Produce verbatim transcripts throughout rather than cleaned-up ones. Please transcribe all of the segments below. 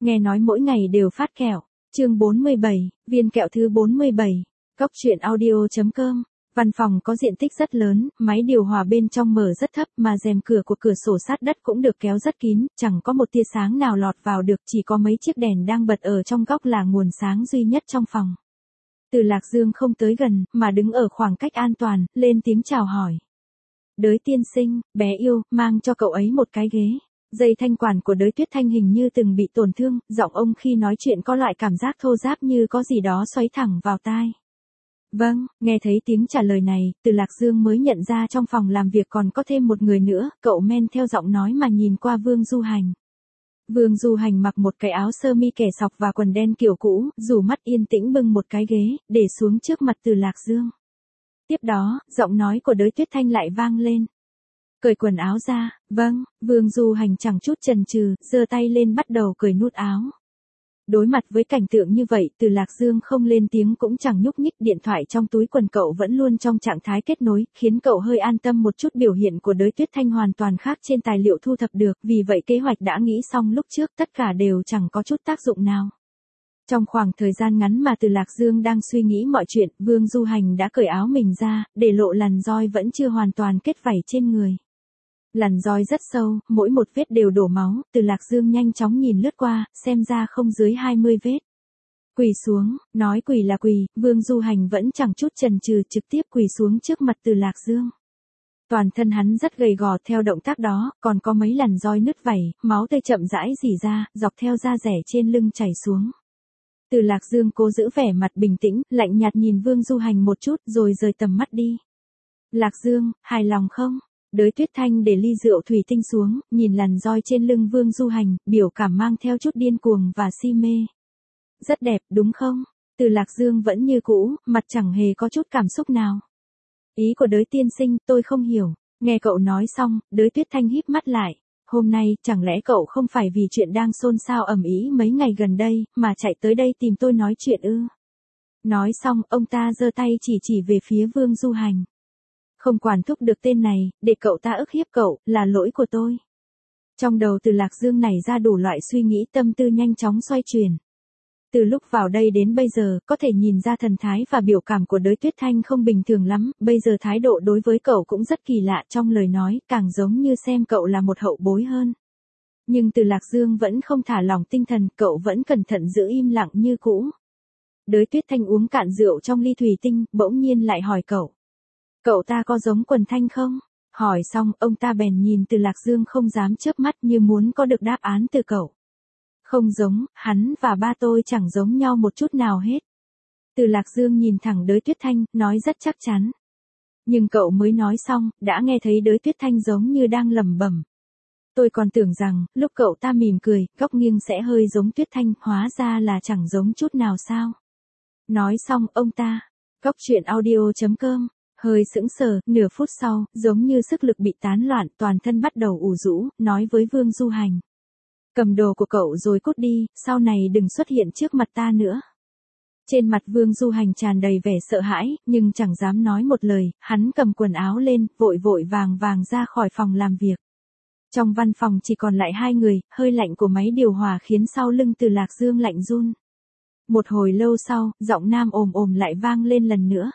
nghe nói mỗi ngày đều phát kẹo. Chương bốn mươi bảy, viên kẹo thứ bốn mươi bảy. Cốc truyện audio chấm com. Văn phòng có diện tích rất lớn, máy điều hòa bên trong mở rất thấp mà rèm cửa của cửa sổ sát đất cũng được kéo rất kín, chẳng có một tia sáng nào lọt vào được, chỉ có mấy chiếc đèn đang bật ở trong góc là nguồn sáng duy nhất trong phòng. Từ Lạc Dương không tới gần, mà đứng ở khoảng cách an toàn, lên tiếng chào hỏi. Đới tiên sinh, bé yêu, mang cho cậu ấy một cái ghế. Dây thanh quản của Đới Tuyết Thanh hình như từng bị tổn thương, giọng ông khi nói chuyện có loại cảm giác thô ráp như có gì đó xoáy thẳng vào tai. Vâng, nghe thấy tiếng trả lời này, Từ Lạc Dương mới nhận ra trong phòng làm việc còn có thêm một người nữa, cậu men theo giọng nói mà nhìn qua Vương Du Hành. Vương Du Hành mặc một cái áo sơ mi kẻ sọc và quần đen kiểu cũ, dù mắt yên tĩnh bưng một cái ghế, để xuống trước mặt Từ Lạc Dương. Tiếp đó, giọng nói của Đới Tuyết Thanh lại vang lên. Cởi quần áo ra, vâng, Vương Du Hành chẳng chút chần chừ, giơ tay lên bắt đầu cởi nút áo. Đối mặt với cảnh tượng như vậy, Từ Lạc Dương không lên tiếng cũng chẳng nhúc nhích, điện thoại trong túi quần cậu vẫn luôn trong trạng thái kết nối, khiến cậu hơi an tâm một chút. Biểu hiện của Đới Tuyết Thanh hoàn toàn khác trên tài liệu thu thập được, vì vậy kế hoạch đã nghĩ xong lúc trước tất cả đều chẳng có chút tác dụng nào. Trong khoảng thời gian ngắn mà Từ Lạc Dương đang suy nghĩ mọi chuyện, Vương Du Hành đã cởi áo mình ra, để lộ làn roi vẫn chưa hoàn toàn kết vảy trên người. Làn roi rất sâu, mỗi một vết đều đổ máu, Từ Lạc Dương nhanh chóng nhìn lướt qua, xem ra không dưới hai mươi vết. Quỳ xuống, nói quỳ là quỳ, Vương Du Hành vẫn chẳng chút chần chừ, trực tiếp quỳ xuống trước mặt Từ Lạc Dương. Toàn thân hắn rất gầy gò, theo động tác đó, còn có mấy làn roi nứt vảy, máu tươi chậm rãi rỉ ra, dọc theo da rẻ trên lưng chảy xuống. Từ Lạc Dương cố giữ vẻ mặt bình tĩnh, lạnh nhạt nhìn Vương Du Hành một chút rồi rời tầm mắt đi. Lạc Dương, hài lòng không? Đới Tuyết Thanh để ly rượu thủy tinh xuống, nhìn làn roi trên lưng Vương Du Hành, biểu cảm mang theo chút điên cuồng và si mê. Rất đẹp, đúng không? Từ Lạc Dương vẫn như cũ, mặt chẳng hề có chút cảm xúc nào. Ý của Đới tiên sinh, tôi không hiểu. Nghe cậu nói xong, Đới Tuyết Thanh híp mắt lại. Hôm nay, chẳng lẽ cậu không phải vì chuyện đang xôn xao ầm ĩ mấy ngày gần đây, mà chạy tới đây tìm tôi nói chuyện ư? Nói xong, ông ta giơ tay chỉ chỉ về phía Vương Du Hành. Không quản thúc được tên này, để cậu ta ức hiếp cậu, là lỗi của tôi. Trong đầu Từ Lạc Dương nảy ra đủ loại suy nghĩ, tâm tư nhanh chóng xoay chuyển. Từ lúc vào đây đến bây giờ, có thể nhìn ra thần thái và biểu cảm của Đới Tuyết Thanh không bình thường lắm, bây giờ thái độ đối với cậu cũng rất kỳ lạ, trong lời nói, càng giống như xem cậu là một hậu bối hơn. Nhưng Từ Lạc Dương vẫn không thả lỏng tinh thần, cậu vẫn cẩn thận giữ im lặng như cũ. Đới Tuyết Thanh uống cạn rượu trong ly thủy tinh, bỗng nhiên lại hỏi cậu. Cậu ta có giống Quần Thanh không? Hỏi xong, ông ta bèn nhìn Từ Lạc Dương không dám chớp mắt như muốn có được đáp án từ cậu. Không giống, hắn và ba tôi chẳng giống nhau một chút nào hết. Từ Lạc Dương nhìn thẳng Đới Tuyết Thanh, nói rất chắc chắn. Nhưng cậu mới nói xong, đã nghe thấy Đới Tuyết Thanh giống như đang lẩm bẩm. Tôi còn tưởng rằng, lúc cậu ta mỉm cười, góc nghiêng sẽ hơi giống Tuyết Thanh, hóa ra là chẳng giống chút nào sao. Nói xong, ông ta, cốc truyện audio chấm com. Hơi sững sờ, nửa phút sau, giống như sức lực bị tán loạn, toàn thân bắt đầu ù rũ, nói với Vương Du Hành. Cầm đồ của cậu rồi cút đi, sau này đừng xuất hiện trước mặt ta nữa. Trên mặt Vương Du Hành tràn đầy vẻ sợ hãi, nhưng chẳng dám nói một lời, hắn cầm quần áo lên, vội vội vàng vàng ra khỏi phòng làm việc. Trong văn phòng chỉ còn lại hai người, hơi lạnh của máy điều hòa khiến sau lưng Từ Lạc Dương lạnh run. Một hồi lâu sau, giọng nam ồm ồm lại vang lên lần nữa.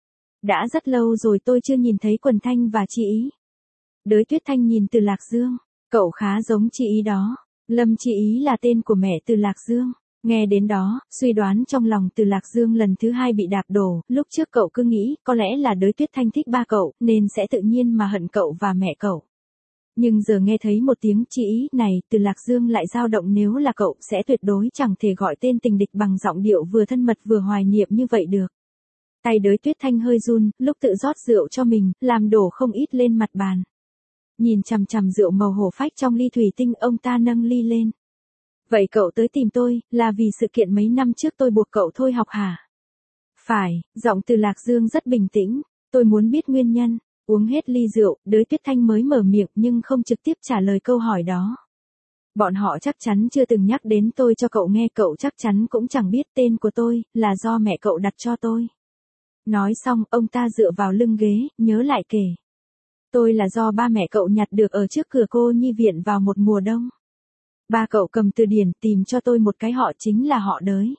Đã rất lâu rồi tôi chưa nhìn thấy Quần Thanh và Chi Ý. Đới Tuyết Thanh nhìn Từ Lạc Dương, cậu khá giống Chi Ý đó. Lâm Chi Ý là tên của mẹ Từ Lạc Dương. Nghe đến đó, suy đoán trong lòng Từ Lạc Dương lần thứ hai bị đạp đổ, lúc trước cậu cứ nghĩ có lẽ là Đới Tuyết Thanh thích ba cậu, nên sẽ tự nhiên mà hận cậu và mẹ cậu. Nhưng giờ nghe thấy một tiếng Chi Ý này, Từ Lạc Dương lại dao động, nếu là cậu sẽ tuyệt đối chẳng thể gọi tên tình địch bằng giọng điệu vừa thân mật vừa hoài niệm như vậy được. Tay Đới Tuyết Thanh hơi run, lúc tự rót rượu cho mình, làm đổ không ít lên mặt bàn. Nhìn chằm chằm rượu màu hổ phách trong ly thủy tinh, ông ta nâng ly lên. Vậy cậu tới tìm tôi, là vì sự kiện mấy năm trước tôi buộc cậu thôi học hả? Phải, giọng Từ Lạc Dương rất bình tĩnh, tôi muốn biết nguyên nhân. Uống hết ly rượu, Đới Tuyết Thanh mới mở miệng nhưng không trực tiếp trả lời câu hỏi đó. Bọn họ chắc chắn chưa từng nhắc đến tôi cho cậu nghe, cậu chắc chắn cũng chẳng biết tên của tôi, là do mẹ cậu đặt cho tôi. Nói xong, ông ta dựa vào lưng ghế, nhớ lại kể. Tôi là do ba mẹ cậu nhặt được ở trước cửa cô nhi viện vào một mùa đông. Ba cậu cầm từ điển tìm cho tôi một cái họ chính là họ Đới.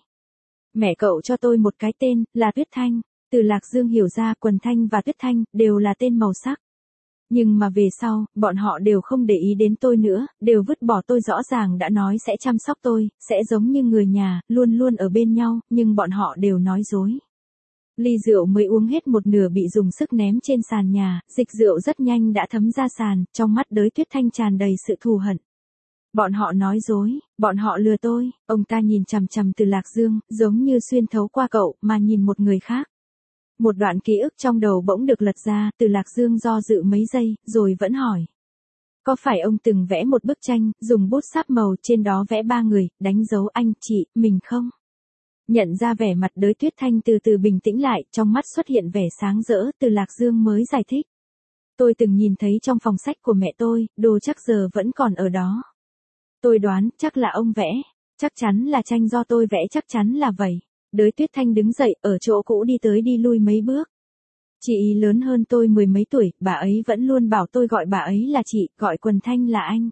Mẹ cậu cho tôi một cái tên, là Tuyết Thanh. Từ Lạc Dương hiểu ra Quần Thanh và Tuyết Thanh đều là tên màu sắc. Nhưng mà về sau, bọn họ đều không để ý đến tôi nữa, đều vứt bỏ tôi, rõ ràng đã nói sẽ chăm sóc tôi, sẽ giống như người nhà, luôn luôn ở bên nhau, nhưng bọn họ đều nói dối. Ly rượu mới uống hết một nửa bị dùng sức ném trên sàn nhà, dịch rượu rất nhanh đã thấm ra sàn, trong mắt Đới Tuyết Thanh tràn đầy sự thù hận. Bọn họ nói dối, bọn họ lừa tôi, ông ta nhìn chằm chằm Từ Lạc Dương, giống như xuyên thấu qua cậu, mà nhìn một người khác. Một đoạn ký ức trong đầu bỗng được lật ra, Từ Lạc Dương do dự mấy giây, rồi vẫn hỏi. Có phải ông từng vẽ một bức tranh, dùng bút sáp màu trên đó vẽ ba người, đánh dấu anh, chị, mình không? Nhận ra vẻ mặt Đới Tuyết Thanh từ từ bình tĩnh lại, trong mắt xuất hiện vẻ sáng rỡ, Từ Lạc Dương mới giải thích. Tôi từng nhìn thấy trong phòng sách của mẹ tôi, đồ chắc giờ vẫn còn ở đó. Tôi đoán, chắc là ông vẽ. Chắc chắn là tranh do tôi vẽ, chắc chắn là vậy. Đới Tuyết Thanh đứng dậy, ở chỗ cũ đi tới đi lui mấy bước. Chị ý lớn hơn tôi mười mấy tuổi, bà ấy vẫn luôn bảo tôi gọi bà ấy là chị, gọi Quần Thanh là anh.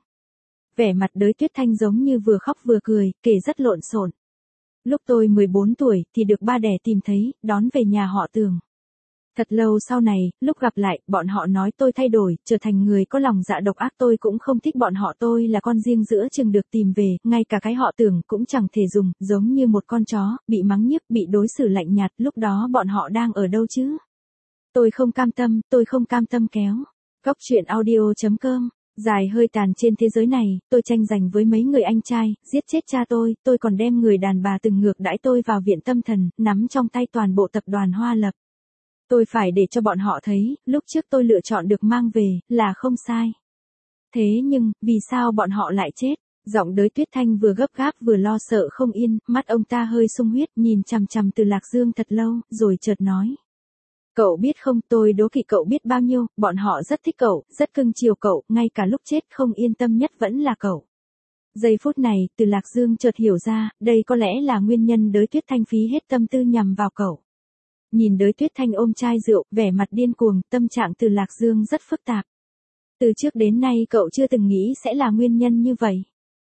Vẻ mặt Đới Tuyết Thanh giống như vừa khóc vừa cười, kể rất lộn xộn. Lúc tôi mười bốn tuổi, thì được ba đẻ tìm thấy, đón về nhà họ Tường. Thật lâu sau này, lúc gặp lại, bọn họ nói tôi thay đổi, trở thành người có lòng dạ độc ác, tôi cũng không thích bọn họ, tôi là con riêng giữa chừng được tìm về, ngay cả cái họ Tưởng cũng chẳng thể dùng, giống như một con chó, bị mắng nhiếc, bị đối xử lạnh nhạt, lúc đó bọn họ đang ở đâu chứ? Tôi không cam tâm, tôi không cam tâm kéo. Góc truyện audio chấm com. Dài hơi tàn trên thế giới này, tôi tranh giành với mấy người anh trai, giết chết cha tôi, tôi còn đem người đàn bà từng ngược đãi tôi vào viện tâm thần, nắm trong tay toàn bộ tập đoàn Hoa Lập. Tôi phải để cho bọn họ thấy, lúc trước tôi lựa chọn được mang về, là không sai. Thế nhưng, vì sao bọn họ lại chết? Giọng Đới Tuyết Thanh vừa gấp gáp vừa lo sợ không yên, mắt ông ta hơi sung huyết, nhìn chằm chằm Từ Lạc Dương thật lâu, rồi chợt nói. Cậu biết không, tôi đố kỵ cậu biết bao nhiêu, bọn họ rất thích cậu, rất cưng chiều cậu, ngay cả lúc chết không yên tâm nhất vẫn là cậu. Giây phút này, Từ Lạc Dương chợt hiểu ra, đây có lẽ là nguyên nhân Đới Tuyết Thanh phí hết tâm tư nhằm vào cậu. Nhìn Đới Tuyết Thanh ôm chai rượu, vẻ mặt điên cuồng, tâm trạng Từ Lạc Dương rất phức tạp. Từ trước đến nay cậu chưa từng nghĩ sẽ là nguyên nhân như vậy.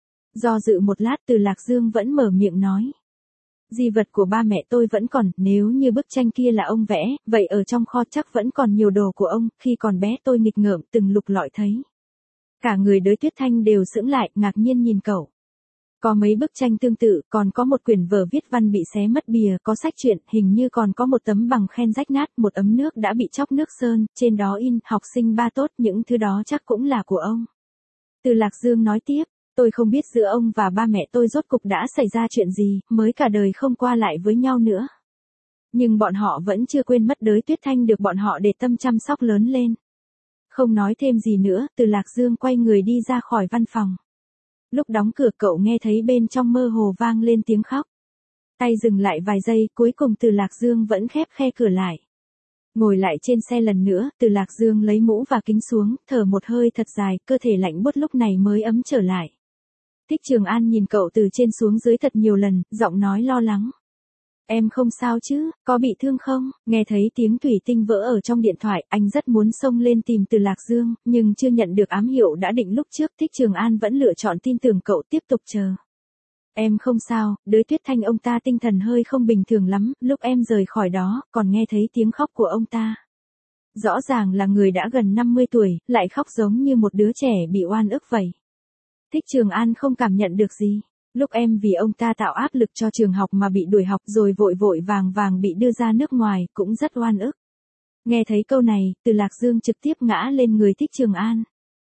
Do dự một lát, Từ Lạc Dương vẫn mở miệng nói. Di vật của ba mẹ tôi vẫn còn, nếu như bức tranh kia là ông vẽ, vậy ở trong kho chắc vẫn còn nhiều đồ của ông, khi còn bé tôi nghịch ngợm từng lục lọi thấy. Cả người Đới Tuyết Thanh đều sững lại, ngạc nhiên nhìn cậu. Có mấy bức tranh tương tự, còn có một quyển vở viết văn bị xé mất bìa, có sách truyện, hình như còn có một tấm bằng khen rách nát, một ấm nước đã bị chóc nước sơn, trên đó in, học sinh ba tốt, những thứ đó chắc cũng là của ông. Từ Lạc Dương nói tiếp, tôi không biết giữa ông và ba mẹ tôi rốt cục đã xảy ra chuyện gì, mới cả đời không qua lại với nhau nữa. Nhưng bọn họ vẫn chưa quên mất Đới Tuyết Thanh được bọn họ để tâm chăm sóc lớn lên. Không nói thêm gì nữa, Từ Lạc Dương quay người đi ra khỏi văn phòng. Lúc đóng cửa cậu nghe thấy bên trong mơ hồ vang lên tiếng khóc. Tay dừng lại vài giây, cuối cùng Từ Lạc Dương vẫn khép khe cửa lại. Ngồi lại trên xe lần nữa, Từ Lạc Dương lấy mũ và kính xuống, thở một hơi thật dài, cơ thể lạnh buốt lúc này mới ấm trở lại. Thích Trường An nhìn cậu từ trên xuống dưới thật nhiều lần, giọng nói lo lắng. Em không sao chứ, có bị thương không? Nghe thấy tiếng thủy tinh vỡ ở trong điện thoại, anh rất muốn xông lên tìm Từ Lạc Dương, nhưng chưa nhận được ám hiệu đã định lúc trước, Thích Trường An vẫn lựa chọn tin tưởng cậu, tiếp tục chờ. Em không sao, Đới Tuyết Thanh ông ta tinh thần hơi không bình thường lắm, lúc em rời khỏi đó, còn nghe thấy tiếng khóc của ông ta. Rõ ràng là người đã gần năm mươi tuổi, lại khóc giống như một đứa trẻ bị oan ức vậy. Thích Trường An không cảm nhận được gì. Lúc em vì ông ta tạo áp lực cho trường học mà bị đuổi học rồi vội vội vàng vàng bị đưa ra nước ngoài, cũng rất oan ức. Nghe thấy câu này, Từ Lạc Dương trực tiếp ngã lên người Thích Trường An.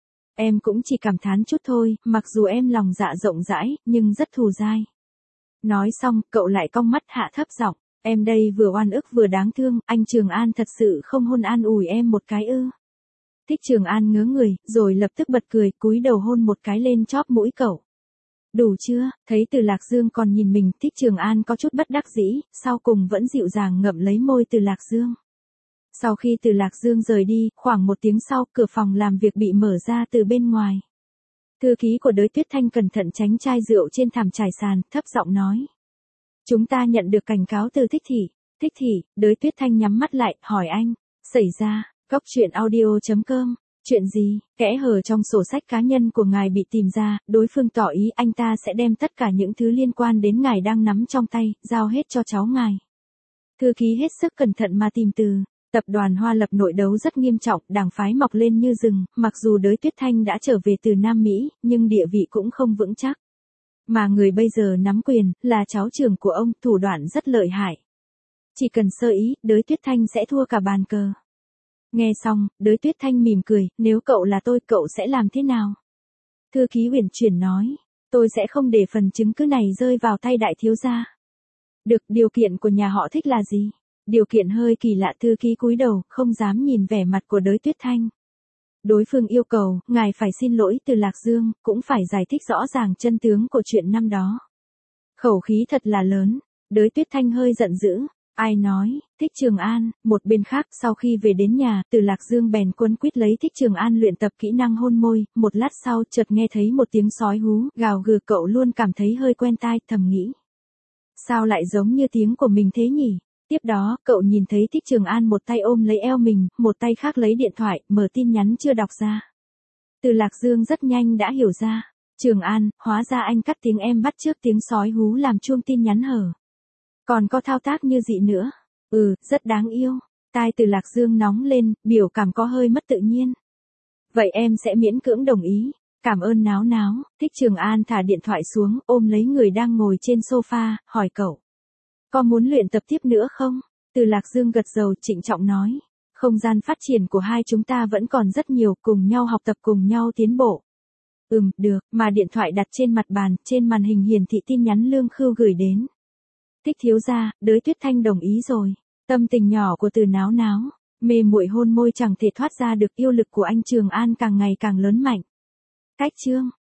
Em cũng chỉ cảm thán chút thôi, mặc dù em lòng dạ rộng rãi, nhưng rất thù dai. Nói xong, cậu lại cong mắt hạ thấp giọng, em đây vừa oan ức vừa đáng thương, anh Trường An thật sự không hôn an ủi em một cái ư. Thích Trường An ngớ người, rồi lập tức bật cười, cúi đầu hôn một cái lên chóp mũi cậu. Đủ chưa? Thấy Từ Lạc Dương còn nhìn mình, Thích Trường An có chút bất đắc dĩ, sau cùng vẫn dịu dàng ngậm lấy môi Từ Lạc Dương. Sau khi Từ Lạc Dương rời đi, khoảng một tiếng sau, cửa phòng làm việc bị mở ra từ bên ngoài. Thư ký của Đới Tuyết Thanh cẩn thận tránh chai rượu trên thảm trải sàn, thấp giọng nói. Chúng ta nhận được cảnh cáo từ Thích Thị. Thích Thị, Đới Tuyết Thanh nhắm mắt lại, hỏi anh. Xảy ra, góc truyện audio chấm com Chuyện gì? Kẽ hở trong sổ sách cá nhân của ngài bị tìm ra, đối phương tỏ ý anh ta sẽ đem tất cả những thứ liên quan đến ngài đang nắm trong tay, giao hết cho cháu ngài. Thư ký hết sức cẩn thận mà tìm từ. Tập đoàn Hoa Lập nội đấu rất nghiêm trọng, đảng phái mọc lên như rừng, mặc dù Đới Tuyết Thanh đã trở về từ Nam Mỹ, nhưng địa vị cũng không vững chắc. Mà người bây giờ nắm quyền, là cháu trưởng của ông, thủ đoạn rất lợi hại. Chỉ cần sơ ý, Đới Tuyết Thanh sẽ thua cả bàn cờ. Nghe xong, Đới Tuyết Thanh mỉm cười, nếu cậu là tôi, cậu sẽ làm thế nào? Thư ký uyển chuyển nói, tôi sẽ không để phần chứng cứ này rơi vào tay đại thiếu gia. Được, điều kiện của nhà họ Thích là gì? Điều kiện hơi kỳ lạ, thư ký cúi đầu, không dám nhìn vẻ mặt của Đới Tuyết Thanh. Đối phương yêu cầu, ngài phải xin lỗi Từ Lạc Dương, cũng phải giải thích rõ ràng chân tướng của chuyện năm đó. Khẩu khí thật là lớn, Đới Tuyết Thanh hơi giận dữ. Ai nói? Thích Trường An. Một bên khác, sau khi về đến nhà, Từ Lạc Dương bèn quấn quýt lấy Thích Trường An luyện tập kỹ năng hôn môi, một lát sau chợt nghe thấy một tiếng sói hú, gào gừ, cậu luôn cảm thấy hơi quen tai, thầm nghĩ. Sao lại giống như tiếng của mình thế nhỉ? Tiếp đó, cậu nhìn thấy Thích Trường An một tay ôm lấy eo mình, một tay khác lấy điện thoại, mở tin nhắn chưa đọc ra. Từ Lạc Dương rất nhanh đã hiểu ra. Trường An, hóa ra anh cắt tiếng em bắt trước tiếng sói hú làm chuông tin nhắn hở. Còn có thao tác như dị nữa. Ừ, rất đáng yêu. Tai Từ Lạc Dương nóng lên, biểu cảm có hơi mất tự nhiên. Vậy em sẽ miễn cưỡng đồng ý. Cảm ơn náo náo. Thích Trường An thả điện thoại xuống, ôm lấy người đang ngồi trên sofa, hỏi cậu. Có muốn luyện tập tiếp nữa không? Từ Lạc Dương gật đầu, trịnh trọng nói. Không gian phát triển của hai chúng ta vẫn còn rất nhiều, cùng nhau học tập, cùng nhau tiến bộ. Ừm, được, mà điện thoại đặt trên mặt bàn, trên màn hình hiển thị tin nhắn Lương Khưu gửi đến. Thích thiếu gia, Đới Tuyết Thanh đồng ý rồi. Tâm tình nhỏ của Từ náo náo, mê muội hôn môi chẳng thể thoát ra được, yêu lực của anh Trường An càng ngày càng lớn mạnh. Cách chương